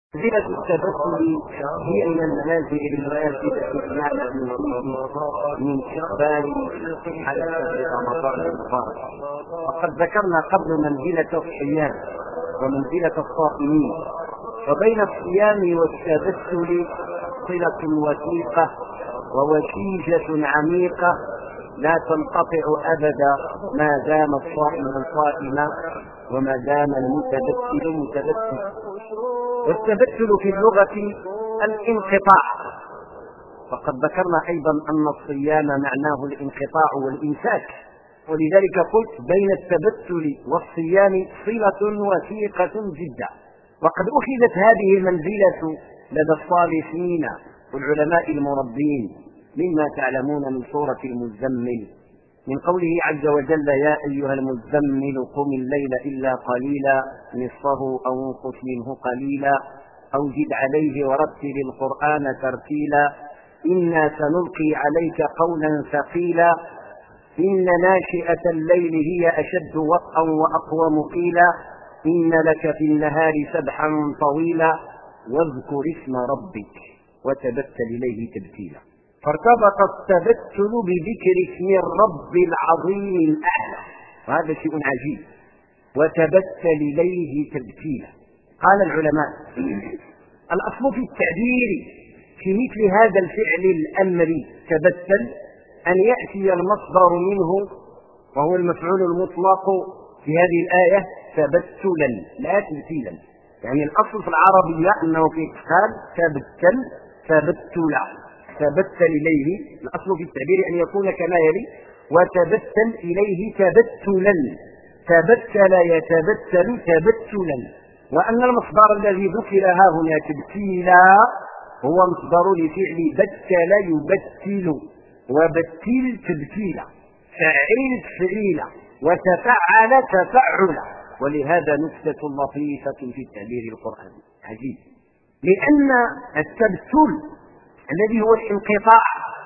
منزلة التبتل هي من المنازل الواجبة من شعبان على شهر رمضان المبارك. وقد ذكرنا قبل منزلة الصيام ومنزلة الصائمين، وبين الصيام والتبتل صلة وثيقة ووشيجة عميقة لا تنقطع أبدا ما دام الصائم صائما وما دام المتبتل متبتلا. والتبتل في اللغة الانقطاع، فقد ذكرنا أيضا أن الصيام معناه الانقطاع والإمساك، ولذلك قلت بين التبتل والصيام صلة وثيقة جدا. وقد أخذت هذه المنزلة لدى الصالحين والعلماء المربين مما تعلمون من سورة المزمل، من قوله عز وجل: يا أيها المزمل قم الليل إلا قليلا نصفه أو انقص منه قليلا أو زد عليه ورتل القرآن ترتيلا إنا سنلقي عليك قولا ثقيلا إن ناشئة الليل هي أشد وطئا وأقوم قيلا إن لك في النهار سبحا طويلا واذكر اسم ربك وتبتل إليه تبتيلا. فارتبط التبتل بذكر اسم الرب العظيم الأعلى، وهذا شيء عجيب. وتبتل إليه تبتيلا. قال العلماء: الأصل في التعبير في مثل هذا الفعل الأمري تبتل أن يأتي المصدر منه وهو المفعول المطلق في هذه الآية تبتلا لا تبتيلا. يعني الأصل في العربية أنه في قال تبتل تبتلا، تبتل إليه. الأصل في التعبير أن يكون كما يلي: وتبتل إليه تبتلا، تبتل يتبتل تبتلا. وأن المصدر الذي ذكر ها هنا تبتيلا هو مصدر لفعل بتل يبتل، وبتل تبتيلا، فعل تفعيلا، وتفعل تفعلا. ولهذا نكتة لطيفة في التعبير القرآني عجيب، لأن التبتل الذي هو الانقطاع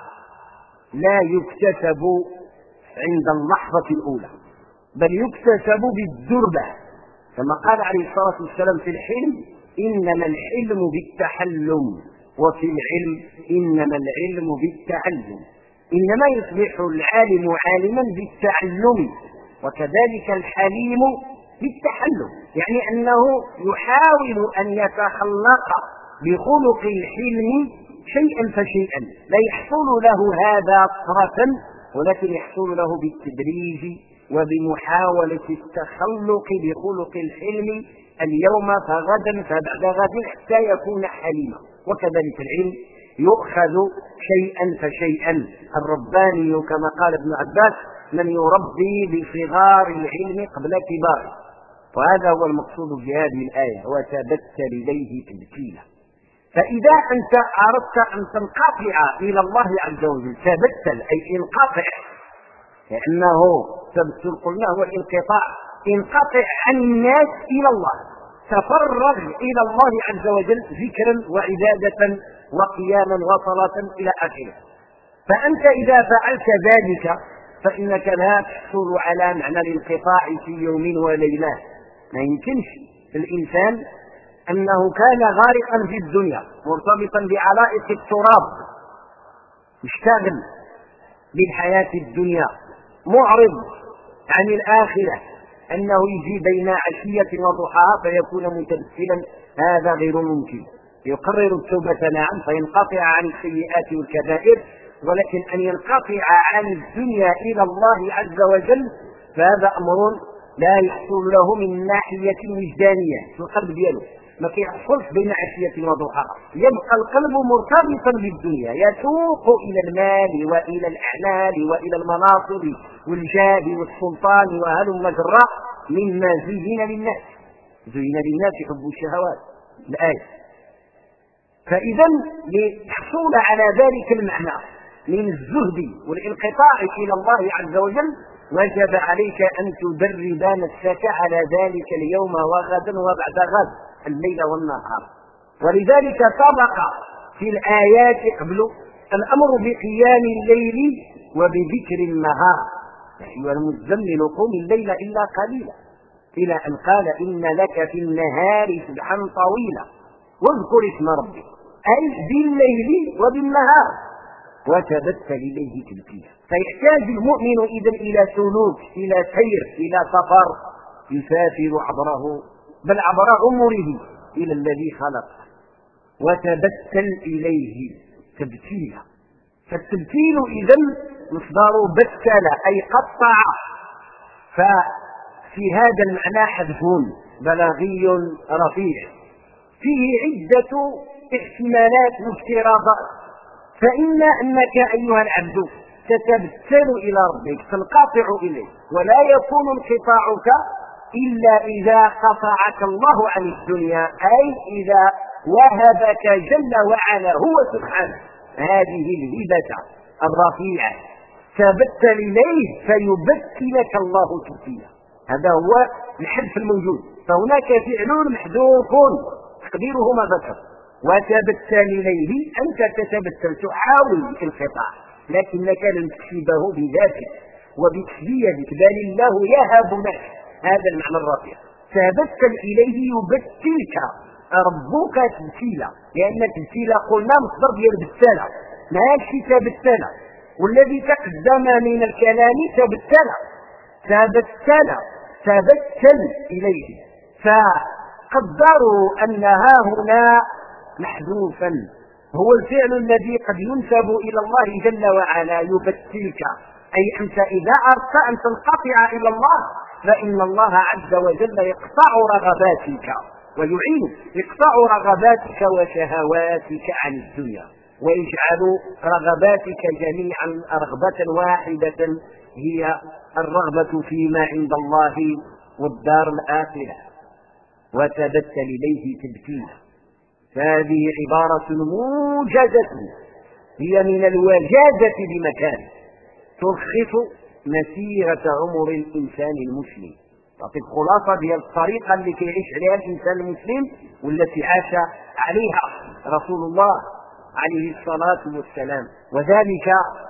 لا يكتسب عند اللحظة الأولى، بل يكتسب بالدربة، كما قال عليه الصلاة والسلام في الحلم: إنما الحلم بالتحلم، وفي العلم إنما العلم بالتعلم. إنما يصبح العالم عالما بالتعلم، وكذلك الحليم بالتحلم، يعني أنه يحاول أن يتخلق بخلق الحلم شيئا فشيئا، لا يحصل له هذا طرفا، ولكن يحصل له بالتدريج وبمحاولة التخلق بخلق الحلم اليوم فغدا فبعد غد حتى يكون حليما. وكذلك العلم يؤخذ شيئا فشيئا. الرباني كما قال ابن عباس: من يربي بصغار العلم قبل كباره. وهذا هو المقصود في هذه الآية: وتبتل إليه تبتيلا. فإذا أنت أردت أن تنقطع إلى الله عز وجل تبتل أي انقطع، لأنه تبتل قلنا هو الانقطاع، انقطع عن الناس إلى الله، تفرغ إلى الله عز وجل ذكرا وعبادة وقياما وصلاة إلى آخره. فأنت إذا فعلت ذلك فإنك لا تحصل على معنى الانقطاع في يوم وليلة. ما يمكنش الإنسان أنه كان غارقا في الدنيا مرتبطا بعلائق التراب، مشتغل بالحياة الدنيا، معرض عن الآخرة، أنه يجي بين عشية وضحاها فيكون متبتلا، هذا غير ممكن. يقرر التوبة نعم فينقطع عن السيئات والكبائر، ولكن أن ينقطع عن الدنيا إلى الله عز وجل فهذا أمر لا يحصل له من ناحية وجدانية في القلب دياله، ما كيحصلش بين عشية وضحاها. يبقى القلب مرتبطا بالدنيا، يسوق إلى المال وإلى الأعمال وإلى المناصب والجاه والسلطان وهلم جرا مما زين للناس. زين للناس حب الشهوات الآية. فإذا للحصول على ذلك المعنى من الزهد والانقطاع إلى الله عز وجل وجب عليك أن تدرب نفسك على ذلك اليوم وغدا وبعد غد، الليل والنهار. ولذلك سبق في الآيات قبل الأمر بقيام الليل وبذكر النهار: يا أيها المزمل قم الليل إلا قليلا، إلى أن قال: إن لك في النهار سبحا طويلا. واذكر اسم ربك أي بالليل وبالنهار وتبتل إليه تبتيلا. فيحتاج المؤمن إذا إلى سلوك، إلى سير، إلى سفر يسافر عبره بل عبر عمره إلى الذي خلق. وتبتل إليه تبتيلا. فالتبتيل إذا مصدر بتل أي قطع. ففي هذا المعنى حذف بلاغي رفيع فيه عدة احتمالات وافتراضات. فإما أنك أيها العبد تتبتل إلى ربك، تنقطع إليه، ولا يكون انقطاعك إلا إذا قطعك الله عن الدنيا، أي إذا وهبك جل وعلا هو سبحانه هذه الهبة الرفيعة تبتل إليه فيبتلك الله تبتيلا. هذا هو الحذف الموجود. فهناك فعل محذوف تقديره ما ذكر. وتبتل إليه أنت تتبتل تحاول في القطاع لكنك لم تكسبه بذاتك وبتسبيتك بل الله يهب لك. هذا المعنى الرفيع. تبتل إليه يبتلك ربك تبتيلا، لأن تبتيلا قلنا مصدر ديال بتالا ماشي تبتلا، والذي تقدم من الكلام تبتلا تبتل إليه. فقدروا أنها هنا محذوفا هو الفعل الذي قد ينسب إلى الله جل وعلا يبتلك، أي أنت إذا أردت أن تنقطع إلى الله فإن الله عز وجل يقطع رغباتك ويعين يقطع رغباتك وشهواتك عن الدنيا ويجعل رغباتك جميعا رغبة واحدة هي الرغبة فيما عند الله والدار الآخرة. وتبتل إليه تبتيلا. هذه عبارة موجزة هي من الوجازة بمكان تلخص مسيرة عمر الإنسان المسلم، تعطي الخلاصة ديال الطريقة اللي كيعيش عليها الإنسان المسلم والتي عاش عليها رسول الله عليه الصلاة والسلام. وذلك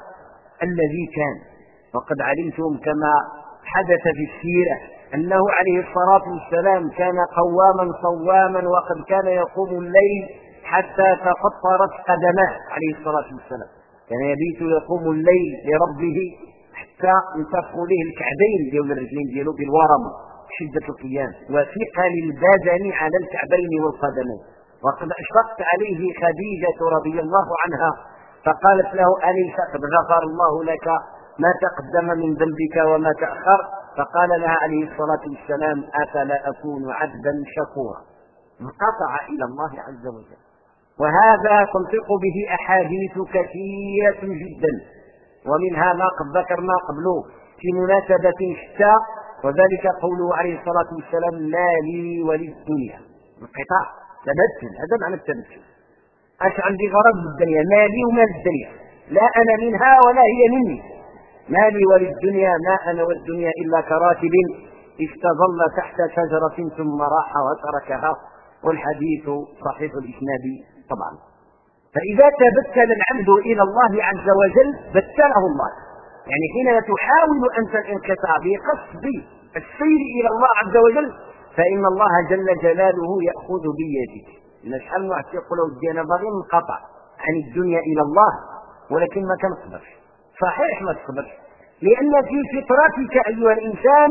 الذي كان، وقد علمتم كما حدث في السيرة أنه عليه الصلاة والسلام كان قواما صواما، وقد كان يقوم الليل حتى تفطرت قدماه عليه الصلاة والسلام. كان يبيت يقوم الليل لربه حتى انتفخوا له الكعبين ديال الرجلين ديالو بالورم شدة القيام وثقل البدن على الكعبين والقدمين. وقد أشفقت عليه خديجة رضي الله عنها فقالت له أليس قد غفر الله لك ما تقدم من ذنبك وما تأخر؟ فقال لها عليه الصلاة والسلام أفلا أكون عبدا شكورا. انقطع إلى الله عز وجل. وهذا تنطق به أحاديث كثيرة جدا، ومنها ما قد ذكرنا قبله في مناسبة شتى، وذلك قوله عليه الصلاة والسلام لا لي وللدنيا. انقطاع تبتل، هذا معنى التبتل. أش عندي غرض بالدنيا، مالي ومال الدنيا، لا أنا منها ولا هي مني، مالي وللدنيا ما أنا والدنيا إلا كراكب استظل تحت شجرة ثم راح وتركها. والحديث صحيح الإسناد طبعا. فإذا تبتل العبد إلى الله عز وجل بتله الله، يعني حين تحاول أنت الانقطاع بقصد السير إلى الله عز وجل فإن الله جل جلاله يأخذ بيدك. إن شحال واحد يقول ودي أنا باغي ننقطع عن الدنيا إلى الله ولكن ما كنقدرش. صحيح ما تقدرش، لأن في فطرتك أيها الإنسان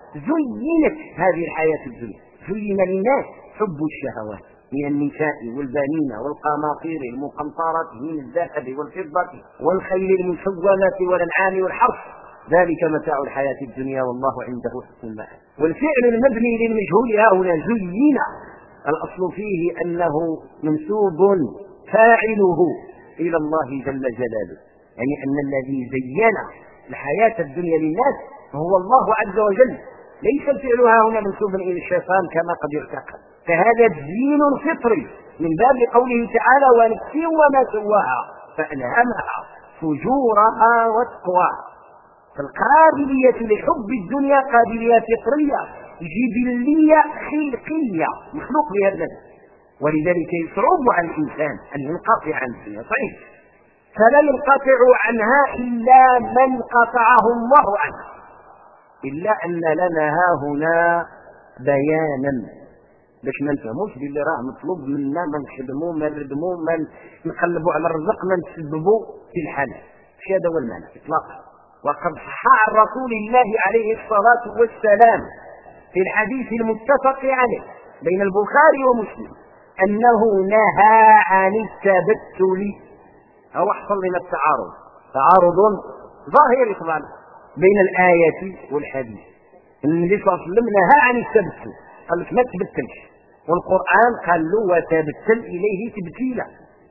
زينت هذه الحياة الدنيا، زين للناس حب الشهوات من النساء والبنين والقناطير المقنطرة من الذهب والفضة والخيل المسومة والأنعام والحرث، ذلك متاع الحياة الدنيا والله عنده حسن المآب. والفعل المبني للمجهول هنا زين، الأصل فيه أنه منسوب فاعله إلى الله جل جلاله، يعني أن الذي زين الحياة الدنيا للناس هو الله عز وجل، ليس الفعل هنا منسوبا إلى الشيطان كما قد يعتقد. فهذا تزيين فطري من باب قوله تعالى ونفس وما سواها فألهمها فجورها وتقواها. فالقابلية لحب الدنيا قابلية فطرية جبلية خلقية مخلوق بها النفس، ولذلك يصعب على الإنسان أن ينقطع عن الدنيا. صحيح، فلا ينقطع عنها إلا من قطعه الله عنها، إلا أن لنا هنا بيانا باش ما نفهموش باللي راه مطلوب منا ما نخدموا ما نردموا ما نقلبوا على الرزق ما نسببوا في الحال. هذا هو المعنى اطلاقا. وقد صح عن رسول الله عليه الصلاه والسلام في الحديث المتفق عليه بين البخاري ومسلم انه نهى عن التبتل. هو حصل لنا تعارض ظاهري طبعا بين الايه والحديث. النبي صلى الله عليه وسلم نهى عن التبتل، قال لك ما تبتلش، والقرآن قال له وتبتل إليه تبتيلا.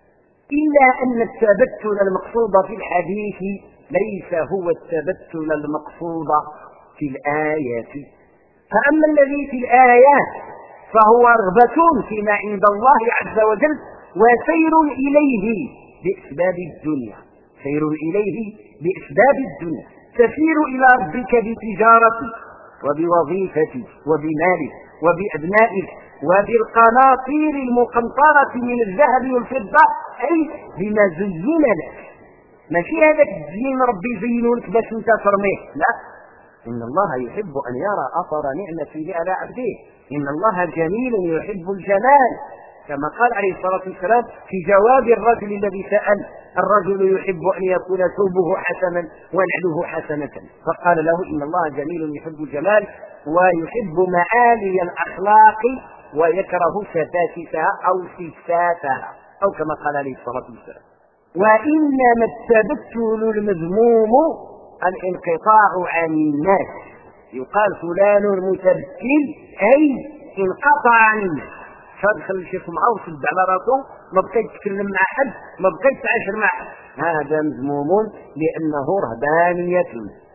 إلا أن التبتل المقصود في الحديث ليس هو التبتل المقصود في الآيات. فأما الذي في الآيات فهو رغبة فيما عند الله عز وجل وسير إليه بأسباب الدنيا، سير إليه بأسباب الدنيا، تسير إلى ربك بتجارتك وبوظيفتك وبمالك وبأبنائك وبالقناطير المقنطرة من الذهب والفضة، أي بما زين لك. ماشي هذاك الزين ربي يزينه لك باش انت ترميه، لا، إن الله يحب أن يرى أثر نعمته على عبده، إن الله جميل يحب الجمال، كما قال عليه الصلاة والسلام في جواب الرجل الذي سأل: الرجل يحب أن يكون ثوبه حسنا ونعله حسنة، فقال له: إن الله جميل يحب الجمال ويحب معالي الأخلاق ويكره سفاسفها أو سفسافها، أو كما قال عليه الصلاة والسلام. وإنما التبتل المذموم الانقطاع عن الناس. يقال فلان متبتل أي انقطع عن الناس، فدخل الشيخ معه وسد على راسه، ما بقيت تتكلم مع حد، ما بقيت تعاشر مع حد. هذا مذموم لأنه رهبانية،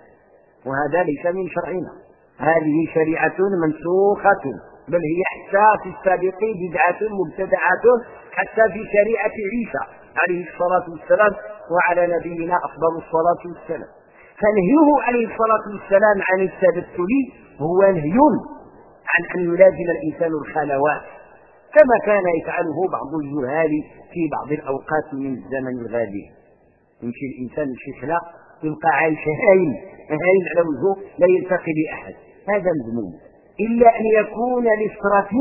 وهذا ليس من شرعنا. هذه شريعة منسوخة، بل هي حتى في السابق بدعة مبتدعة، حتى في شريعة عيسى عليه الصلاة والسلام وعلى نبينا أفضل الصلاة والسلام. فنهيه عليه الصلاة والسلام عن التبتل هو نهي عن أن يلازم الإنسان الخلوات كما كان يفعله بعض الجهال في بعض الأوقات من الزمن الغابر. يمشي الإنسان لشي خلا يبقى عايش هايل على وجهه لا يلتقي بأحد، هذا مذموم، إلا أن يكون لفترة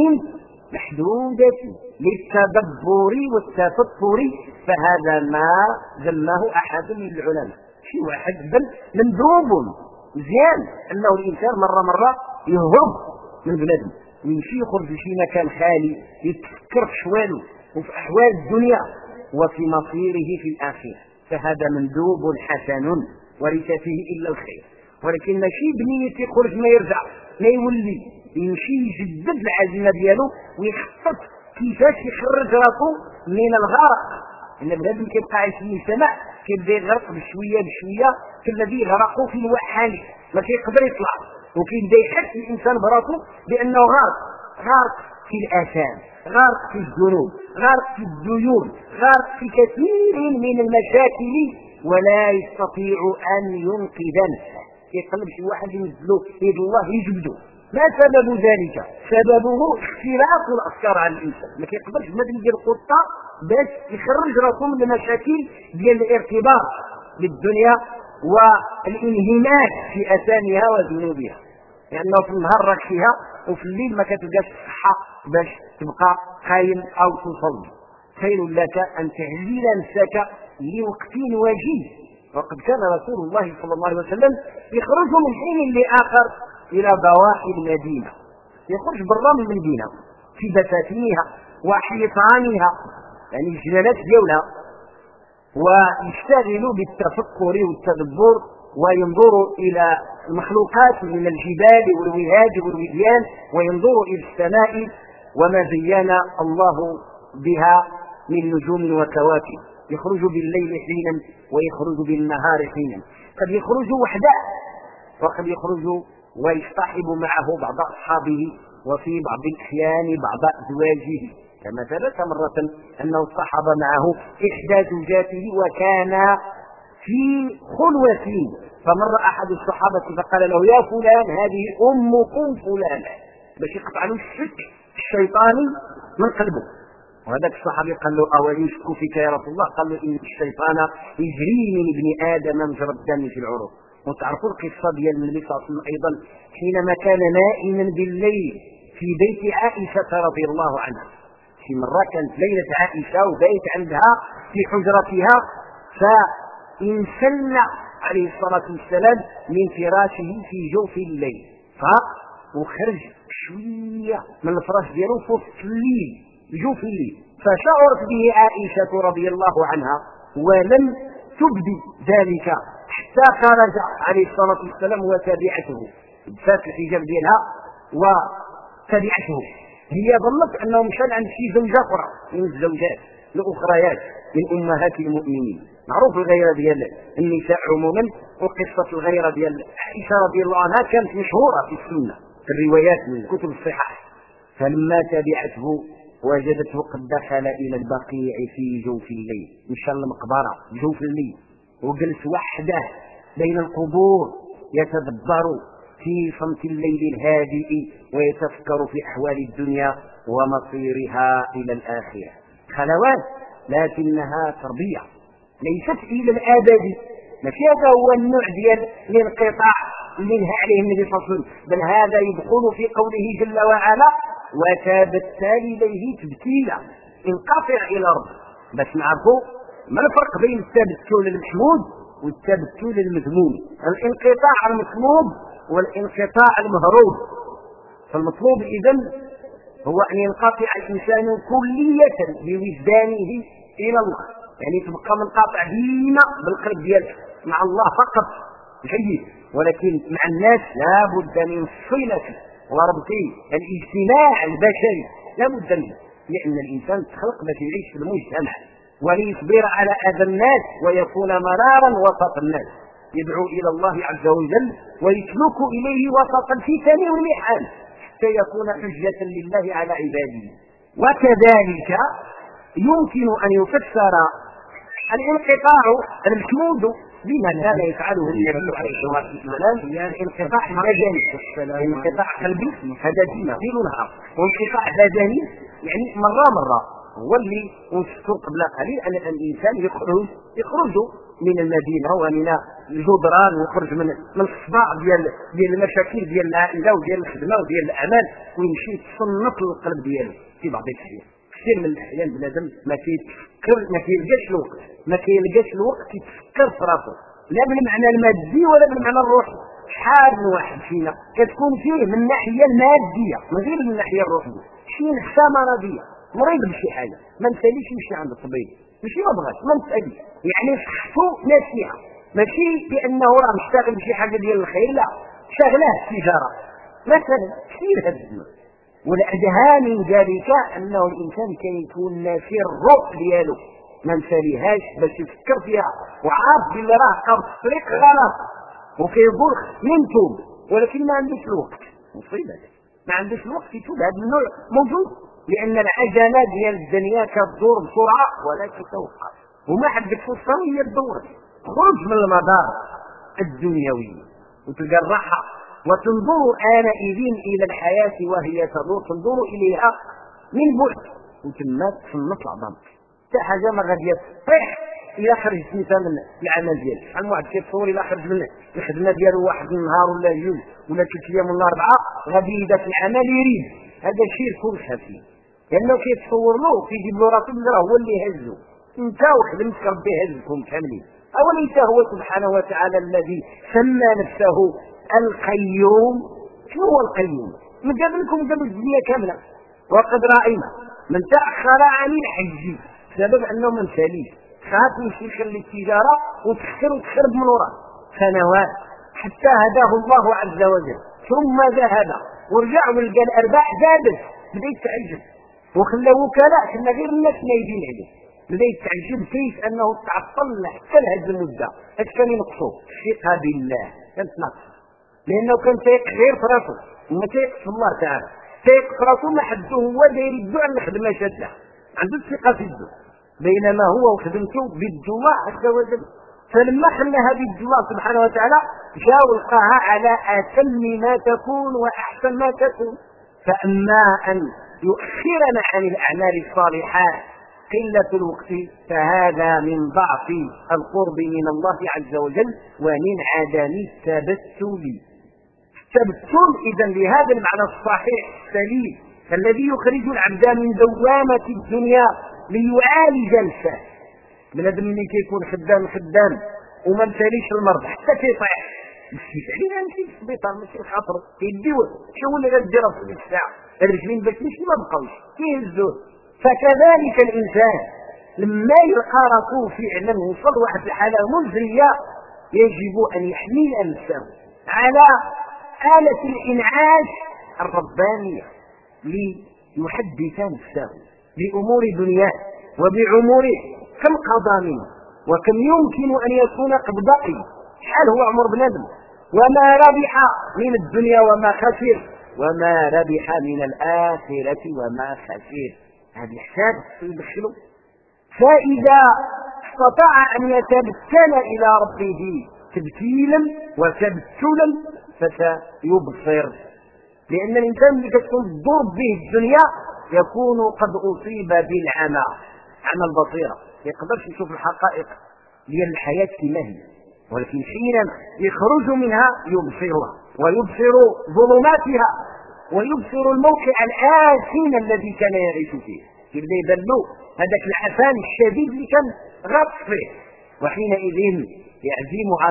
محدودة للتدبر والتفكر، فهذا ما ذمه أحد من العلماء، شي واحد بل مندوب مزيان أنه الإنسان مرة يهرب من بلده، يمشي يخرج لشي مكان خالي يتفكر في حواله وفي أحوال الدنيا وفي مصيره في الآخرة، فهذا مندوب حسن وليس فيه إلا الخير. ولكن ماشي بنية يخرج ما يرجع ما يولي، يمشي يجدد العزيمة ديالو ويخطط كيفاش يخرج راسه من الغرق. إن بنادم كيبقى عايش في المجتمع كيبدا يغرق بشوية كالذي غرقه في الوحال، ما كيقدر يطلع، وكيبدا يحس الإنسان براسه بأنه غارق في الآثام، غارق في الذنوب، غارق في الديون، غارق في كثير من المشاكل ولا يستطيع أن ينقذ نفسه. يقلب شي واحد ينزلو يد الله يجبدو. ما سبب ذلك؟ سببه اختلاف الأفكار على الإنسان، ما كيقدرش بنادم ديال القطة باش يخرج راسه من المشاكل ديال الارتباط بالدنيا والانهماك في أثامها وذنوبها، لأنه في النهار راك فيها وفي الليل ما كتلقاش الصحة باش تبقى قايم أو تصلي. خير لك أن تعزل نفسك لوقت وجيز. وقد كان رسول الله صلى الله عليه وسلم يخرج من حين لآخر إلى ضواحي المدينة، يخرج برا من المدينة في بساتينها وحيطانها، يعني الجلالات ديالها، ويشتغل بالتفكر والتدبر وينظر إلى المخلوقات من الجبال والوهاج والوديان، وينظر إلى السماء وما زين الله بها من نجوم وكواكب. يخرج بالليل حينا ويخرج بالنهار حينا، قد يخرج وحده وقد يخرج ويصطحب معه بعض أصحابه، وفي بعض الأحيان بعض أزواجه، كما ثبت مرة أنه اصطحب معه إحدى زوجاته وكان في خلوة، فمر أحد الصحابة فقال له: يا فلان هذه أمكم فلانة، باش يقطع له الشك الشيطاني من قلبه. وهذاك الصحابي قال له: أو يشك فيك يا رسول الله؟ قال له: إن الشيطان يجري من ابن آدم مجرى الدم في وتعرفوا القصة ديال النبي صلى الله عليه وسلم أيضا حينما كان نائما بالليل في بيت عائشة رضي الله عنها. في مرة كانت ليلة عائشة وبيت عندها في حجرتها، فانسل عليه الصلاة والسلام من فراشه في جوف الليل، وخرج شوية من الفراش ديالو في وسط الليل جوف الليل، فشعرت به عائشة رضي الله عنها ولم تبدي ذلك حتى خرج عليه الصلاة والسلام وتبعته، فات الحجاب ديالها وتبعته. هي ظنت انه مشى عند شي زوجة اخرى من الزوجات الاخريات من امهات المؤمنين. معروف الغيرة ديال النساء عموما، وقصة الغيرة ديال عائشة رضي الله عنها كانت مشهورة في السنة في الروايات من كتب الصحاح. فلما تبعته وجدته قد دخل الى البقيع في جوف الليل، مشى المقبرة جوف الليل وجلس وحده بين القبور يتدبر في صمت الليل الهادئ ويتفكر في احوال الدنيا ومصيرها الى الاخره. خلوات لكنها تربيه ليست الى الابد، ماشي هذا هو النوع ديال الانقطاع اللي نهى عليه النبي صلى الله عليه وسلم، بل هذا يدخل في قوله جل وعلا وتبتل اليه تبتيلا، انقطع الى ربك. باش نعرفوا ما الفرق بين التبتل المحمود والتبتل المذموم. الانقطاع المطلوب والانقطاع المهروب. فالمطلوب اذن هو ان ينقطع الانسان كلية بوجدانه الى الله، يعني تبقى منقطع ديما بالقلب ديالك مع الله فقط جيد، ولكن مع الناس لا بد من صلة وربط الاجتماع البشري، لا بد منه، لان الانسان تخلق باش يعيش في المجتمع وليصبر على اذى الناس ويكون مرارا وسط الناس، يدعو الى الله عز وجل ويسلك اليه وسط الفتن والمحن حتى يكون حجة لله على عباده. وكذلك يمكن ان يفسر الانقطاع المحمود بما كان يفعله النبي عليه الصلاه والسلام، يعني انقطاع بدني، انقطاع قلبي هذا ديما ليل ونهار، وانقطاع بدني يعني مره هو اللي نشوفه قبل قليل ان الانسان يخرج من المدينه ومن الجدران ويخرج من الصداع ديال المشاكل ديال العائله وديال الخدمه وديال الاعمال ويمشي يتصنف القلب ديالو. في بعض الاحيان كثير من الاحيان بنادم ما كيلقاش الوقت يتفكر في راسه، لا بالمعنى المادي ولا بالمعنى الروحي. شحال من واحد فينا كتكون فيه من الناحيه الماديه من غير من الناحيه الروحيه شي نقصه مرضيه، مريض بشي حاجه ما نساليش يمشي عند الطبيب، ماشي ما بغاش ما نسالي، يعني صحته ناسيه، ماشي لانه راه مشتغل بشي حاجه ديال الخير، لا شغله التجاره مثلا كثير هذا الزمان. والادهى من ذلك انه الانسان كيكون ناسي الروح ديالو ما نساليهاش باش يفكر فيها وعارف بلي راه قرب الطريق غلط وكيقول ينتوب، ولكن ما عندوش الوقت. مصيبه ما عندوش الوقت يتوب. هذا النوع موجود لان العجله ديال الدنيا كتدور بسرعه ولا تتوقف، وما حدك فرصه هي تدور. خرج من المدار الدنيوي وتلقى الراحه وتنظر آنئذ إلى الحياة وهي تدور، تنظر إليها من بعد وتما تصنف العظام حتى حاجة ما غادي تصح إلا خرجت مثلا من العمل ديالك. شحال من واحد كيتصور إلا خرج من الخدمة ديالو واحد النهار ولا جوج ولا 3 أيام ولا 4 غادي يبدا في العمل يريد، هذا شيء فوق خفيف، لأنه كيتصور له كيجيب له راسو راه هو اللي يهزو. أنت وخدمتك ربي يهزكم كاملين، أوليس هو سبحانه وتعالى الذي سمى نفسه القيوم؟ شنو هو القيوم؟ من قبلكم قبل الدنيا كامله. وقد راينا من تاخر عن الحج بسبب انه من سليم خاف يمشي يخلي التجاره وتخرب من وراه سنوات حتى هداه الله عز وجل، ثم ذهب ورجع ولقى الارباح زادت، بدا يتعجب وخلى وكلاء كنا غير الناس نايبين عليه، بدا يتعجب كيف انه تعطل حتى لهذه المده. اش كان ينقصه؟ الثقه بالله كانت ناقصه، لانه كان تيق غير في راسه وما تيق في الله تعالى، تيق في راسه ما حده هو داير يدو على الخدمه شاده، عنده الثقه في يده، بينما هو وخدمته بيد الله عز وجل. فلما خلاها بيد الله سبحانه وتعالى جاء ولقاها على اتم ما تكون واحسن ما تكون. فاما ان يؤخرنا عن الاعمال الصالحات قلة الوقت فهذا من ضعف القرب من الله عز وجل ومن عدم التبتل. تبتل إذا لهذا المعنى الصحيح السليم الذي يخرج العبد من دوامة الدنيا ليعالج نفسه. بنادم ملي كيكون خدام وما مشاليش المرض حتى كيطيح مشيت علينا نمشي للسبيطار ماشي خاطر كيديوه شنو اللي غادير في الساعه الرجلين باش ماشي ما بقاوش كيهزوه. فكذلك الانسان لما يلقى راسه فعلا وصل واحد الحاله مزريه يجب ان يحمل نفسه على آلة الإنعاش الربانية ليحدث نفسه بأمور دنياه وبعمره كم قضى منه وكم يمكن أن يكون قد بقي شحال هو عمر بنادم وما ربح من الدنيا وما خسر وما ربح من الآخرة وما خسر. هذا الحساب يدخله. فإذا استطاع أن يتبتل إلى ربه تبتيلا وتبتلا فسيبصر. لأن الإنسان اللي تكون تضرب به الدنيا يكون قد أصيب بالعمى عمى البصيرة ما يقدرش يشوف الحقائق ديال الحياة كما هي. ولكن حينما يخرج منها يبصرها ويبصر ظلماتها ويبصر الموقع الآثم الذي كان يعيش فيه يبدا يبان له هذاك العفان الشديد اللي كان غاط فيه. وحينئذ يعزم على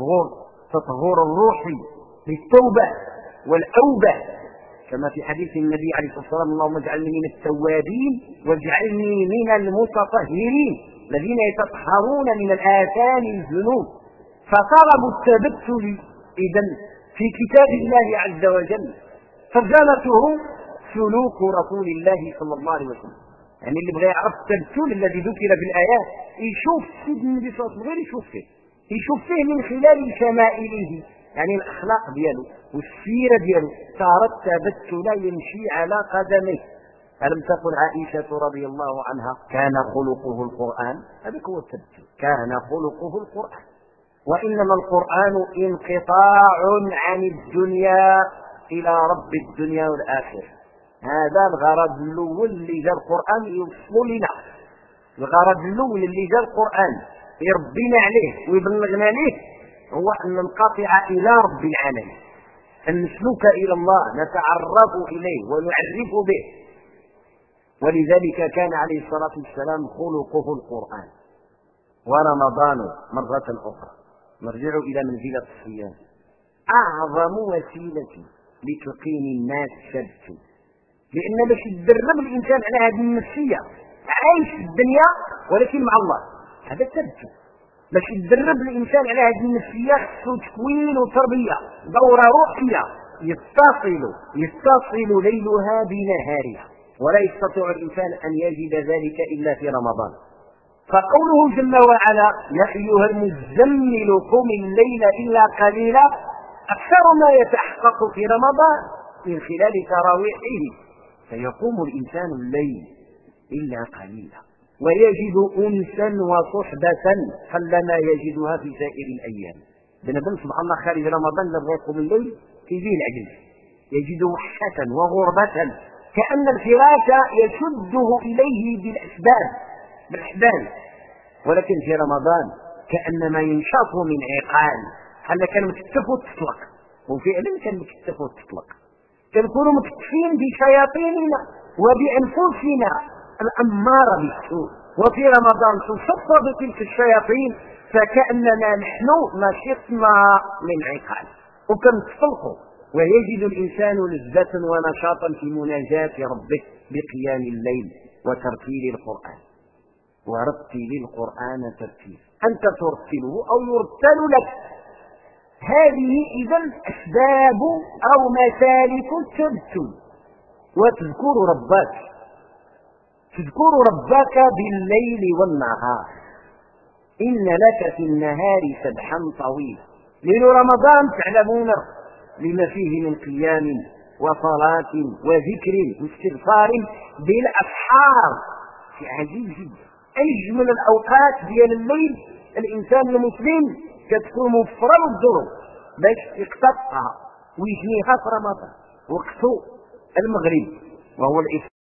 التطهر الروحي بالتوبة والأوبة كما في حديث النبي عليه الصلاة والسلام اللهم اجعلني من التوابين واجعلني من المتطهرين الذين يتطهرون من الآثام الذنوب. فطلب التبتل إذن في كتاب الله عز وجل ترجمته سلوك رسول الله صلى الله عليه وسلم. يعني اللي بغى يعرف التبتل الذي ذكر في الآيات يشوف سيدنا النبي صلى الله عليه وسلم غير يشوف فيه من خلال شمائله يعني الأخلاق دياله والسيرة دياله. صار التبتل يمشي على قدميه. ألم تقل عائشة رضي الله عنها كان خلقه القرآن؟ هذا هو التبتل كان خلقه القرآن. وإنما القرآن انقطاع عن الدنيا إلى رب الدنيا والآخرة. هذا الغرض الأول اللي جاء القرآن يوصل لنا. الغرض الأول اللي جاء القرآن يربينا عليه ويبلغنا عليه هو أن ننقطع إلى رب العالمين أن نسلك إلى الله نتعرف إليه ونعرف به. ولذلك كان عليه الصلاة والسلام خلقه القرآن. ورمضان مرة أخرى نرجع إلى منزلة الصيام أعظم وسيلة لتقيم الناس السبت. لأن باش يدرب الإنسان على هذه النفسية عايش في الدنيا ولكن مع الله هذا التبتل. باش يدرب الإنسان على هذه النفسية خصو تكوين وتربية دورة روحية يتصل ليلها بنهارها ولا يستطيع الإنسان أن يجد ذلك إلا في رمضان. فقوله جل وعلا يا أيها المزمل قم الليل إلا قليلا أكثر ما يتحقق في رمضان من خلال تراويحه فيقوم الإنسان الليل إلا قليلا ويجد أنسا وصحبة قلما يجدها في سائر الأيام. بنادم سبحان الله خارج رمضان لما يقوم الليل يجيه العجز يجد وحشة وغربة كأن الفراش يشده إليه بالأحبال ولكن في رمضان كأنما ينشط من عقال حنا كان مكتف وتطلق وفعلا كان مكتف وتطلق. كنكونوا مكتفين بشياطيننا وبأنفسنا الأمارة بالسوء وفي رمضان تصفد تلك الشياطين فكأننا نحن نشطنا من عقال وكنتطلقوا. ويجد الإنسان لذة ونشاطا في مناجاة ربه بقيام الليل وترتيل القرآن. ورتل القرآن ترتيلا أنت ترتله أو يرتل لك. هذه إذن أسباب أو مسالك التبتل. وتذكر ربك بالليل والنهار إن لك في النهار سبحا طويلا. ليل رمضان تعلمون لما فيه من قيام وصلاة وذكر واستغفار بالأسحار عجيب جدا. أجمل الأوقات ديال الليل الإنسان المسلم كتكون مفرغ الظروف باش يقتطعها ويجنيها في رمضان وقت المغرب وهو الإفطار.